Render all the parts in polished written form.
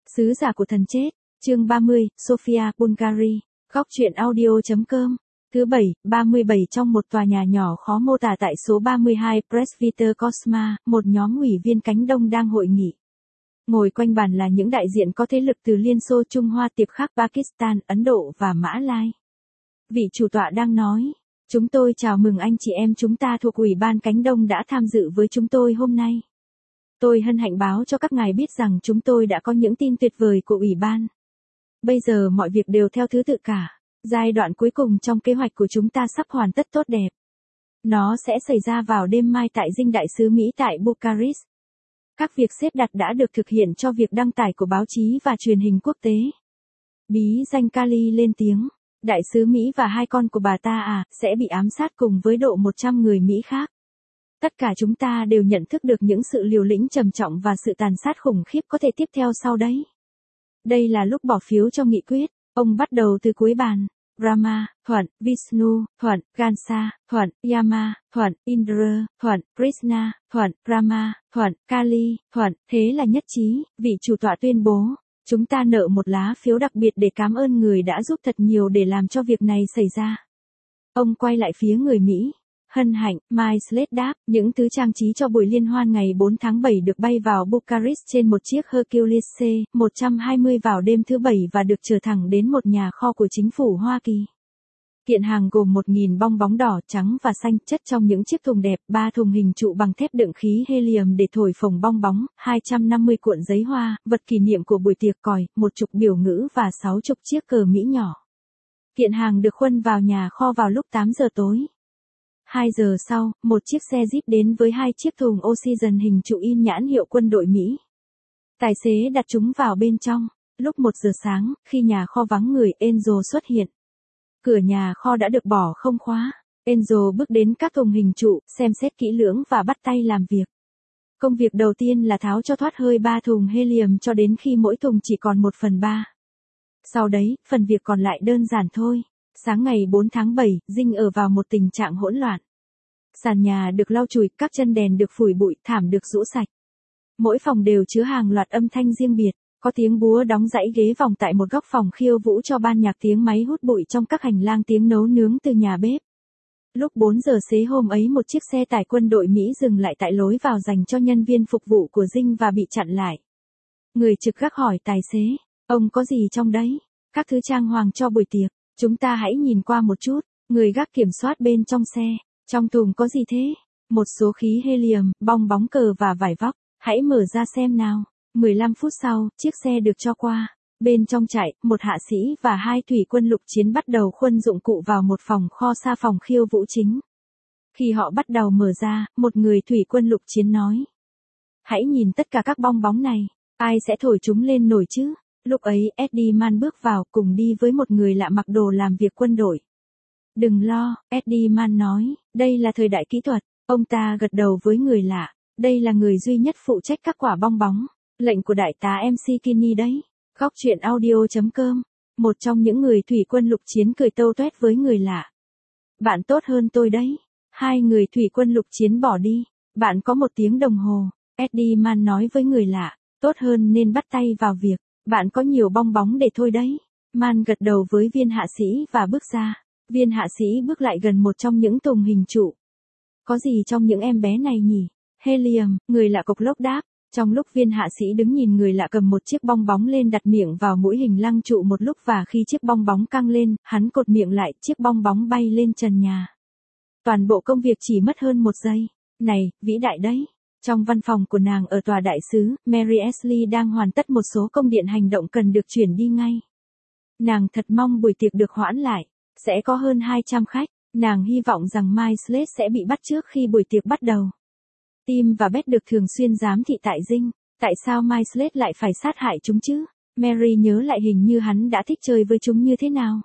Sứ giả của thần chết, chương 30, Sofia, Bulgaria, góc truyện audio.com. Thứ Bảy, 37 trong một tòa nhà nhỏ khó mô tả tại số 32 Presbyter Cosma, một nhóm ủy viên cánh đông đang hội nghị. Ngồi quanh bàn là những đại diện có thế lực từ Liên Xô, Trung Hoa, Tiệp Khắc, Pakistan, Ấn Độ và Mã Lai. Vị chủ tọa đang nói, chúng tôi chào mừng anh chị em chúng ta thuộc Ủy ban Cánh Đông đã tham dự với chúng tôi hôm nay. Tôi hân hạnh báo cho các ngài biết rằng chúng tôi đã có những tin tuyệt vời của Ủy ban. Bây giờ mọi việc đều theo thứ tự cả. Giai đoạn cuối cùng trong kế hoạch của chúng ta sắp hoàn tất tốt đẹp. Nó sẽ xảy ra vào đêm mai tại Dinh Đại sứ Mỹ tại Bucharest. Các việc xếp đặt đã được thực hiện cho việc đăng tải của báo chí và truyền hình quốc tế. Bí danh Kali lên tiếng, Đại sứ Mỹ và hai con của bà ta sẽ bị ám sát cùng với độ 100 người Mỹ khác. Tất cả chúng ta đều nhận thức được những sự liều lĩnh trầm trọng và sự tàn sát khủng khiếp có thể tiếp theo sau đấy. Đây là lúc bỏ phiếu cho nghị quyết. Ông bắt đầu từ cuối bàn. Brahma, thuận, Vishnu, thuận, Gansa, thuận, Yama, thuận, Indra, thuận, Krishna, thuận, Rama, thuận, Kali, thuận, thế là nhất trí, vị chủ tọa tuyên bố. Chúng ta nợ một lá phiếu đặc biệt để cảm ơn người đã giúp thật nhiều để làm cho việc này xảy ra. Ông quay lại phía người Mỹ. Hân hạnh, Mike Slade đáp, những thứ trang trí cho buổi liên hoan ngày 4 tháng 7 được bay vào Bucharest trên một chiếc Hercules C-120 vào đêm thứ Bảy và được chở thẳng đến một nhà kho của chính phủ Hoa Kỳ. Kiện hàng gồm 1.000 bong bóng đỏ, trắng và xanh chất trong những chiếc thùng đẹp, 3 thùng hình trụ bằng thép đựng khí helium để thổi phồng bong bóng, 250 cuộn giấy hoa, vật kỷ niệm của buổi tiệc còi, 10 biểu ngữ và 60 chiếc cờ Mỹ nhỏ. Kiện hàng được khuân vào nhà kho vào lúc 8 giờ tối. 2 giờ sau, một chiếc xe Jeep đến với 2 chiếc thùng oxygen hình trụ in nhãn hiệu quân đội Mỹ. Tài xế đặt chúng vào bên trong. Lúc 1 giờ sáng, khi nhà kho vắng người, Enzo xuất hiện. Cửa nhà kho đã được bỏ không khóa. Enzo bước đến các thùng hình trụ, xem xét kỹ lưỡng và bắt tay làm việc. Công việc đầu tiên là tháo cho thoát hơi 3 thùng helium cho đến khi mỗi thùng chỉ còn 1/3. Sau đấy, phần việc còn lại đơn giản thôi. Sáng ngày 4 tháng 7, Dinh ở vào một tình trạng hỗn loạn. Sàn nhà được lau chùi, các chân đèn được phủi bụi, thảm được rũ sạch. Mỗi phòng đều chứa hàng loạt âm thanh riêng biệt, có tiếng búa đóng dãy ghế vòng tại một góc phòng khiêu vũ cho ban nhạc, tiếng máy hút bụi trong các hành lang, tiếng nấu nướng từ nhà bếp. Lúc 4 giờ xế hôm ấy, một chiếc xe tải quân đội Mỹ dừng lại tại lối vào dành cho nhân viên phục vụ của Dinh và bị chặn lại. Người trực gác hỏi tài xế, ông có gì trong đấy? Các thứ trang hoàng cho buổi tiệc. Chúng ta hãy nhìn qua một chút. Người gác kiểm soát bên trong xe. Trong thùng có gì thế? Một số khí helium, bong bóng cờ và vải vóc. Hãy mở ra xem nào. 15 phút sau, chiếc xe được cho qua. Bên trong trại, một hạ sĩ và 2 thủy quân lục chiến bắt đầu khuân dụng cụ vào một phòng kho xa phòng khiêu vũ chính. Khi họ bắt đầu mở ra, một người thủy quân lục chiến nói. Hãy nhìn tất cả các bong bóng này. Ai sẽ thổi chúng lên nổi chứ? Lúc ấy, Eddie Mann bước vào cùng đi với một người lạ mặc đồ làm việc quân đội. Đừng lo, Eddie Mann nói, đây là thời đại kỹ thuật. Ông ta gật đầu với người lạ. Đây là người duy nhất phụ trách các quả bong bóng. Lệnh của đại tá MC Kinney đấy. Góc truyện audio.com. Một trong những người thủy quân lục chiến cười tâu tuét với người lạ. Bạn tốt hơn tôi đấy. 2 người thủy quân lục chiến bỏ đi. Bạn có 1 tiếng đồng hồ. Eddie Mann nói với người lạ. Tốt hơn nên bắt tay vào việc. Bạn có nhiều bong bóng để thôi đấy. Man gật đầu với viên hạ sĩ và bước ra. Viên hạ sĩ bước lại gần một trong những thùng hình trụ. Có gì trong những em bé này nhỉ? Helium, người lạ cộc lốc đáp. Trong lúc viên hạ sĩ đứng nhìn người lạ cầm một chiếc bong bóng lên, đặt miệng vào mũi hình lăng trụ một lúc, và khi chiếc bong bóng căng lên, hắn cột miệng lại, chiếc bong bóng bay lên trần nhà. Toàn bộ công việc chỉ mất hơn 1 giây. Này, vĩ đại đấy. Trong văn phòng của nàng ở tòa đại sứ, Mary Ashley đang hoàn tất một số công điện hành động cần được chuyển đi ngay. Nàng thật mong buổi tiệc được hoãn lại. Sẽ có hơn 200 khách. Nàng hy vọng rằng Mike Slade sẽ bị bắt trước khi buổi tiệc bắt đầu. Tim và Beth được thường xuyên giám thị tại Dinh. Tại sao Mike Slade lại phải sát hại chúng chứ? Mary nhớ lại hình như hắn đã thích chơi với chúng như thế nào.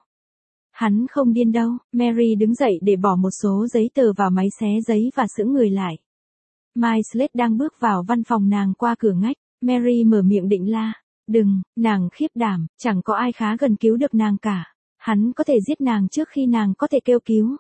Hắn không điên đâu. Mary đứng dậy để bỏ một số giấy tờ vào máy xé giấy và sững người lại. Mike Slade đang bước vào văn phòng nàng qua cửa ngách. Mary mở miệng định la. Đừng, nàng khiếp đảm, chẳng có ai khá gần cứu được nàng cả. Hắn có thể giết nàng trước khi nàng có thể kêu cứu.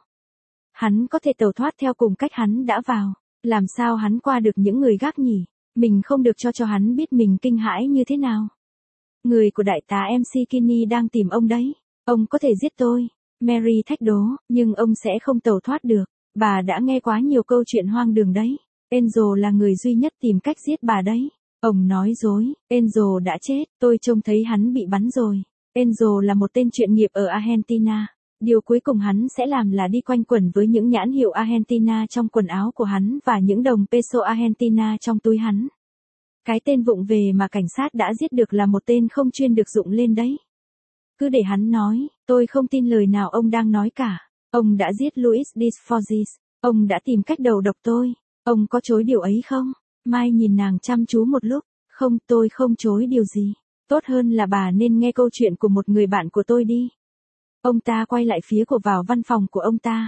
Hắn có thể tẩu thoát theo cùng cách hắn đã vào. Làm sao hắn qua được những người gác nhỉ? Mình không được cho hắn biết mình kinh hãi như thế nào. Người của đại tá MC Kinney đang tìm ông đấy. Ông có thể giết tôi. Mary thách đố, nhưng ông sẽ không tẩu thoát được. Bà đã nghe quá nhiều câu chuyện hoang đường đấy. Angel là người duy nhất tìm cách giết bà đấy. Ông nói dối, Angel đã chết, tôi trông thấy hắn bị bắn rồi. Angel là một tên chuyên nghiệp ở Argentina. Điều cuối cùng hắn sẽ làm là đi quanh quẩn với những nhãn hiệu Argentina trong quần áo của hắn và những đồng peso Argentina trong túi hắn. Cái tên vụng về mà cảnh sát đã giết được là một tên không chuyên được dụng lên đấy. Cứ để hắn nói, tôi không tin lời nào ông đang nói cả. Ông đã giết Luis Disforgis. Ông đã tìm cách đầu độc tôi. Ông có chối điều ấy không? Mai nhìn nàng chăm chú một lúc. Không, tôi không chối điều gì. Tốt hơn là bà nên nghe câu chuyện của một người bạn của tôi đi. Ông ta quay lại phía của vào văn phòng của ông ta.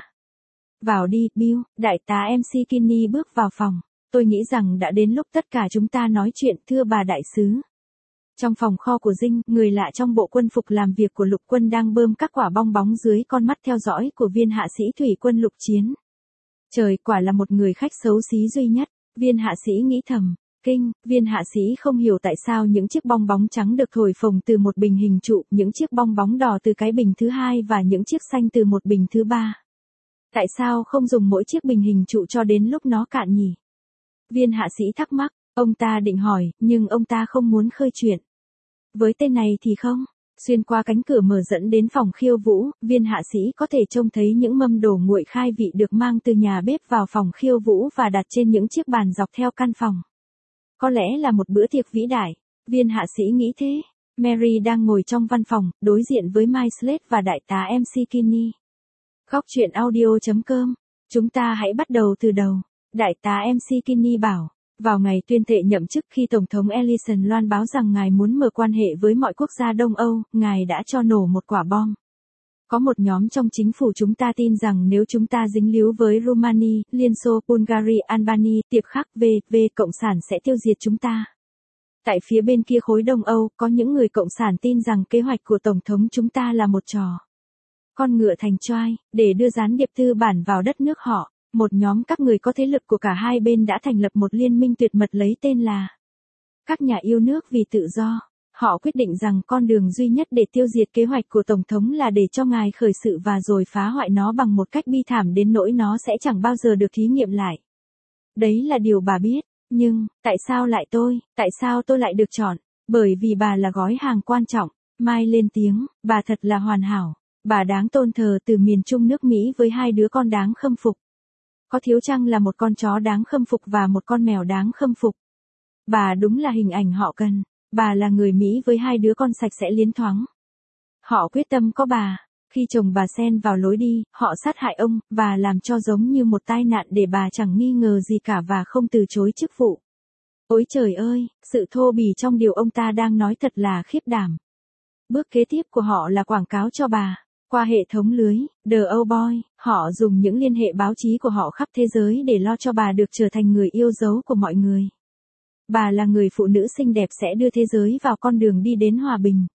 Vào đi, Bill. Đại tá MC Kinney bước vào phòng. Tôi nghĩ rằng đã đến lúc tất cả chúng ta nói chuyện, thưa bà đại sứ. Trong phòng kho của Dinh, người lạ trong bộ quân phục làm việc của lục quân đang bơm các quả bong bóng dưới con mắt theo dõi của viên hạ sĩ thủy quân lục chiến. Trời, quả là một người khách xấu xí duy nhất, viên hạ sĩ nghĩ thầm. Kinh, viên hạ sĩ không hiểu tại sao những chiếc bong bóng trắng được thổi phồng từ một bình hình trụ, những chiếc bong bóng đỏ từ cái bình thứ hai và những chiếc xanh từ một bình thứ ba. Tại sao không dùng mỗi chiếc bình hình trụ cho đến lúc nó cạn nhỉ? Viên hạ sĩ thắc mắc, ông ta định hỏi, nhưng ông ta không muốn khơi chuyện. Với tên này thì không. Xuyên qua cánh cửa mở dẫn đến phòng khiêu vũ, viên hạ sĩ có thể trông thấy những mâm đồ nguội khai vị được mang từ nhà bếp vào phòng khiêu vũ và đặt trên những chiếc bàn dọc theo căn phòng. Có lẽ là một bữa tiệc vĩ đại. Viên hạ sĩ nghĩ thế. Mary đang ngồi trong văn phòng, đối diện với Mike Slade và đại tá MC Kinney. Góc truyện audio.com. Chúng ta hãy bắt đầu từ đầu. Đại tá MC Kinney bảo. Vào ngày tuyên thệ nhậm chức khi Tổng thống Ellison loan báo rằng ngài muốn mở quan hệ với mọi quốc gia Đông Âu, ngài đã cho nổ một quả bom. Có một nhóm trong chính phủ chúng ta tin rằng nếu chúng ta dính líu với Romania, Liên Xô, Bulgaria, Albania, tiệp khắc v.v. Cộng sản sẽ tiêu diệt chúng ta. Tại phía bên kia khối Đông Âu, có những người Cộng sản tin rằng kế hoạch của Tổng thống chúng ta là một trò con ngựa thành choai, để đưa gián điệp tư bản vào đất nước họ. Một nhóm các người có thế lực của cả hai bên đã thành lập một liên minh tuyệt mật lấy tên là các nhà yêu nước vì tự do. Họ quyết định rằng con đường duy nhất để tiêu diệt kế hoạch của Tổng thống là để cho ngài khởi sự và rồi phá hoại nó bằng một cách bi thảm đến nỗi nó sẽ chẳng bao giờ được thí nghiệm lại. Đấy là điều bà biết. Nhưng, tại sao lại tôi? Tại sao tôi lại được chọn? Bởi vì bà là gói hàng quan trọng. Mai lên tiếng, bà thật là hoàn hảo. Bà đáng tôn thờ từ miền Trung nước Mỹ với hai đứa con đáng khâm phục. Có thiếu chăng là một con chó đáng khâm phục và một con mèo đáng khâm phục. Bà đúng là hình ảnh họ cần. Bà là người Mỹ với hai đứa con sạch sẽ liến thoáng. Họ quyết tâm có bà. Khi chồng bà xen vào lối đi, họ sát hại ông, và làm cho giống như một tai nạn để bà chẳng nghi ngờ gì cả và không từ chối chức vụ. Ôi trời ơi, sự thô bỉ trong điều ông ta đang nói thật là khiếp đảm. Bước kế tiếp của họ là quảng cáo cho bà. Qua hệ thống lưới, The Old Boy, họ dùng những liên hệ báo chí của họ khắp thế giới để lo cho bà được trở thành người yêu dấu của mọi người. Bà là người phụ nữ xinh đẹp sẽ đưa thế giới vào con đường đi đến hòa bình.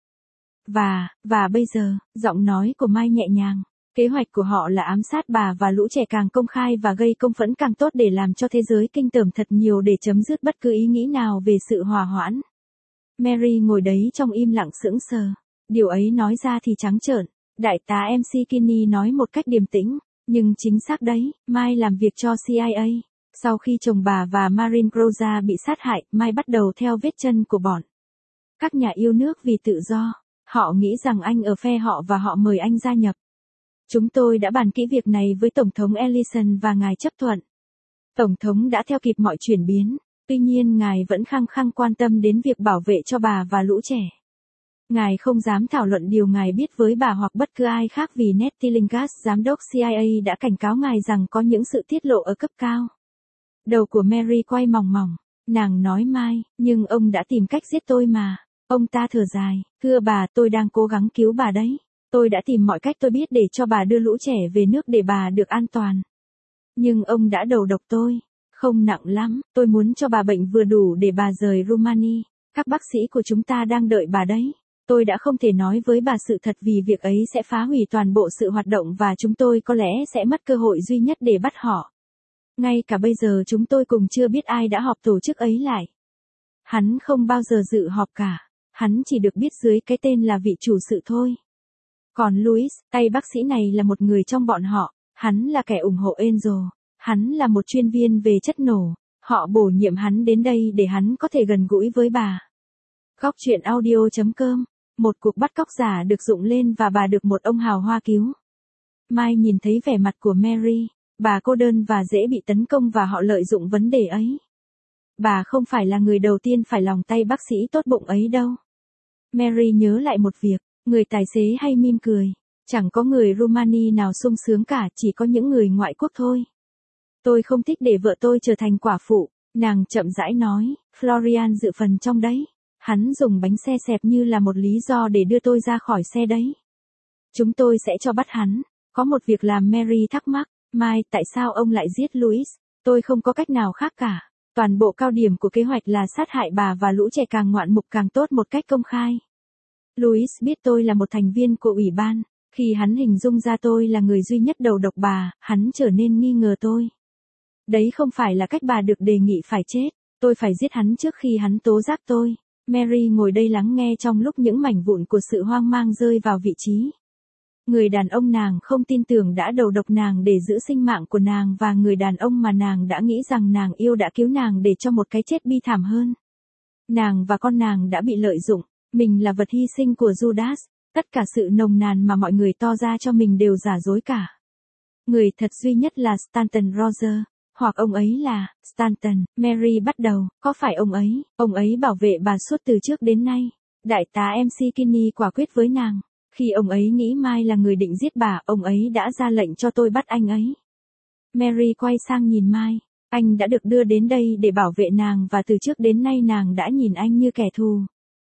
Và bây giờ, giọng nói của Mai nhẹ nhàng. Kế hoạch của họ là ám sát bà và lũ trẻ càng công khai và gây công phẫn càng tốt để làm cho thế giới kinh tởm thật nhiều để chấm dứt bất cứ ý nghĩ nào về sự hòa hoãn. Mary ngồi đấy trong im lặng sững sờ. Điều ấy nói ra thì trắng trợn. Đại tá MC Kinney nói một cách điềm tĩnh, nhưng chính xác đấy, Mai làm việc cho CIA. Sau khi chồng bà và Marin Groza bị sát hại, Mai bắt đầu theo vết chân của bọn các nhà yêu nước vì tự do. Họ nghĩ rằng anh ở phe họ và họ mời anh gia nhập. Chúng tôi đã bàn kỹ việc này với Tổng thống Ellison và ngài chấp thuận. Tổng thống đã theo kịp mọi chuyển biến, tuy nhiên ngài vẫn khăng khăng quan tâm đến việc bảo vệ cho bà và lũ trẻ. Ngài không dám thảo luận điều ngài biết với bà hoặc bất cứ ai khác vì Ned Tillinghast, giám đốc CIA đã cảnh cáo ngài rằng có những sự tiết lộ ở cấp cao. Đầu của Mary quay mòng mòng. Nàng nói Mai, nhưng ông đã tìm cách giết tôi mà. Ông ta thở dài, thưa bà, tôi đang cố gắng cứu bà đấy. Tôi đã tìm mọi cách tôi biết để cho bà đưa lũ trẻ về nước để bà được an toàn. Nhưng ông đã đầu độc tôi. Không nặng lắm, tôi muốn cho bà bệnh vừa đủ để bà rời Romania. Các bác sĩ của chúng ta đang đợi bà đấy. Tôi đã không thể nói với bà sự thật vì việc ấy sẽ phá hủy toàn bộ sự hoạt động và chúng tôi có lẽ sẽ mất cơ hội duy nhất để bắt họ. Ngay cả bây giờ chúng tôi cùng chưa biết ai đã họp tổ chức ấy lại. Hắn không bao giờ dự họp cả. hắn chỉ được biết dưới cái tên là vị chủ sự thôi. Còn Louis, tay bác sĩ này là một người trong bọn họ, hắn là kẻ ủng hộ Angel, hắn là một chuyên viên về chất nổ, họ bổ nhiệm hắn đến đây để hắn có thể gần gũi với bà. Góc truyện audio.com, một cuộc bắt cóc giả được dựng lên và bà được một ông hào hoa cứu. Mai nhìn thấy vẻ mặt của Mary, bà cô đơn và dễ bị tấn công và họ lợi dụng vấn đề ấy. Bà không phải là người đầu tiên phải lòng tay bác sĩ tốt bụng ấy đâu. Mary nhớ lại một việc, người tài xế hay mỉm cười. Chẳng có người Rumani nào sung sướng cả, chỉ có những người ngoại quốc thôi. Tôi không thích để vợ tôi trở thành quả phụ, nàng chậm rãi nói, Florian dự phần trong đấy. Hắn dùng bánh xe xẹp như là một lý do để đưa tôi ra khỏi xe đấy. Chúng tôi sẽ cho bắt hắn. Có một việc làm Mary thắc mắc, Mai, tại sao ông lại giết Louis? Tôi không có cách nào khác cả. Toàn bộ cao điểm của kế hoạch là sát hại bà và lũ trẻ càng ngoạn mục càng tốt một cách công khai. Louis biết tôi là một thành viên của ủy ban. Khi hắn hình dung ra tôi là người duy nhất đầu độc bà, hắn trở nên nghi ngờ tôi. Đấy không phải là cách bà được đề nghị phải chết. Tôi phải giết hắn trước khi hắn tố giác tôi. Mary ngồi đây lắng nghe trong lúc những mảnh vụn của sự hoang mang rơi vào vị trí. Người đàn ông nàng không tin tưởng đã đầu độc nàng để giữ sinh mạng của nàng và người đàn ông mà nàng đã nghĩ rằng nàng yêu đã cứu nàng để cho một cái chết bi thảm hơn. Nàng và con nàng đã bị lợi dụng, mình là vật hy sinh của Judas, tất cả sự nồng nàn mà mọi người to ra cho mình đều giả dối cả. Người thật duy nhất là Stanton Roger, hoặc ông ấy là Stanton. Mary bắt đầu, có phải ông ấy bảo vệ bà suốt từ trước đến nay. Đại tá MC Kinney quả quyết với nàng. Khi ông ấy nghĩ Mai là người định giết bà, ông ấy đã ra lệnh cho tôi bắt anh ấy. Mary quay sang nhìn Mai. Anh đã được đưa đến đây để bảo vệ nàng và từ trước đến nay nàng đã nhìn anh như kẻ thù.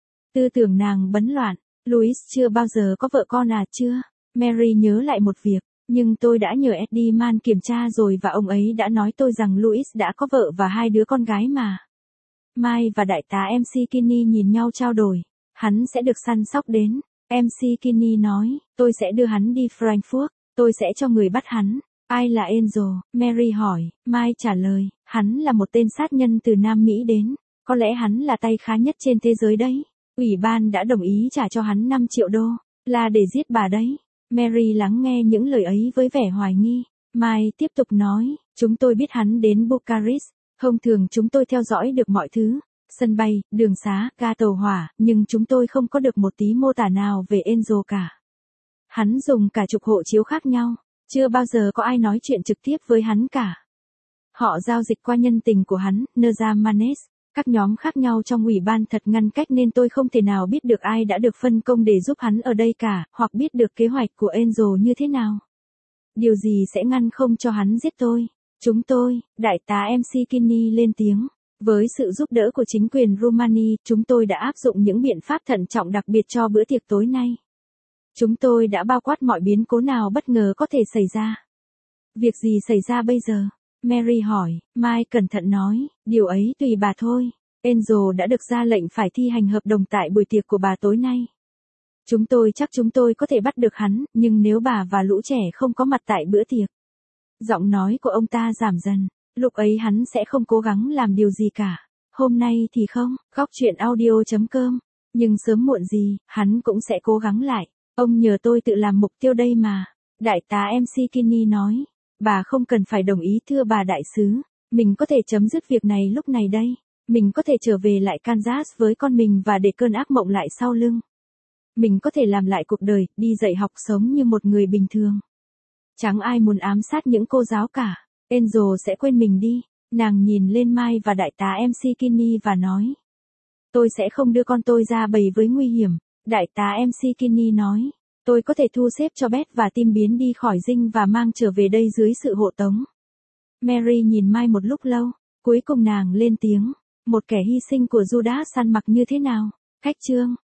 Tư tưởng nàng bấn loạn. Louis chưa bao giờ có vợ con à chưa? Mary nhớ lại một việc. Nhưng tôi đã nhờ Eddie Man kiểm tra rồi và ông ấy đã nói tôi rằng Louis đã có vợ và 2 đứa con gái mà. Mai và đại tá MC Kinney nhìn nhau trao đổi. Hắn sẽ được săn sóc đến. MC Kinney nói, tôi sẽ đưa hắn đi Frankfurt, tôi sẽ cho người bắt hắn. Ai là Angel? Mary hỏi. Mai trả lời, hắn là một tên sát nhân từ Nam Mỹ đến. Có lẽ hắn là tay khá nhất trên thế giới đấy. Ủy ban đã đồng ý trả cho hắn 5 triệu đô, là để giết bà đấy. Mary lắng nghe những lời ấy với vẻ hoài nghi. Mai tiếp tục nói, chúng tôi biết hắn đến Bucharest. Thông thường chúng tôi theo dõi được mọi thứ. Sân bay, đường xá, ga tàu hỏa, nhưng chúng tôi không có được một tí mô tả nào về Angel cả. Hắn dùng cả chục hộ chiếu khác nhau. Chưa bao giờ có ai nói chuyện trực tiếp với hắn cả. Họ giao dịch qua nhân tình của hắn, Nerza Manes. Các nhóm khác nhau trong ủy ban thật ngăn cách nên tôi không thể nào biết được ai đã được phân công để giúp hắn ở đây cả, hoặc biết được kế hoạch của Angel như thế nào. Điều gì sẽ ngăn không cho hắn giết tôi? Chúng tôi, đại tá MC Kinney lên tiếng. Với sự giúp đỡ của chính quyền Rumani, chúng tôi đã áp dụng những biện pháp thận trọng đặc biệt cho bữa tiệc tối nay. Chúng tôi đã bao quát mọi biến cố nào bất ngờ có thể xảy ra. Việc gì xảy ra bây giờ? Mary hỏi. Mai cẩn thận nói, điều ấy tùy bà thôi. Angel đã được ra lệnh phải thi hành hợp đồng tại buổi tiệc của bà tối nay. Chúng tôi chắc chúng tôi có thể bắt được hắn, nhưng nếu bà và lũ trẻ không có mặt tại bữa tiệc. Giọng nói của ông ta giảm dần. Lúc ấy hắn sẽ không cố gắng làm điều gì cả. Hôm nay thì không, góc truyện audio.com. Nhưng sớm muộn gì, hắn cũng sẽ cố gắng lại. Ông nhờ tôi tự làm mục tiêu đây mà. Đại tá MC Kinney nói. Bà không cần phải đồng ý thưa bà đại sứ. Mình có thể chấm dứt việc này lúc này đây. Mình có thể trở về lại Kansas với con mình và để cơn ác mộng lại sau lưng. Mình có thể làm lại cuộc đời, đi dạy học sống như một người bình thường. Chẳng ai muốn ám sát những cô giáo cả. Angel sẽ quên mình đi. Nàng nhìn lên Mai và đại tá MC Kinney và nói. Tôi sẽ không đưa con tôi ra bầy với nguy hiểm. Đại tá MC Kinney nói. Tôi có thể thu xếp cho Beth và Tim biến đi khỏi dinh và mang trở về đây dưới sự hộ tống. Mary nhìn Mai một lúc lâu. Cuối cùng nàng lên tiếng. Một kẻ hy sinh của Judas săn mặc như thế nào? Khách chương.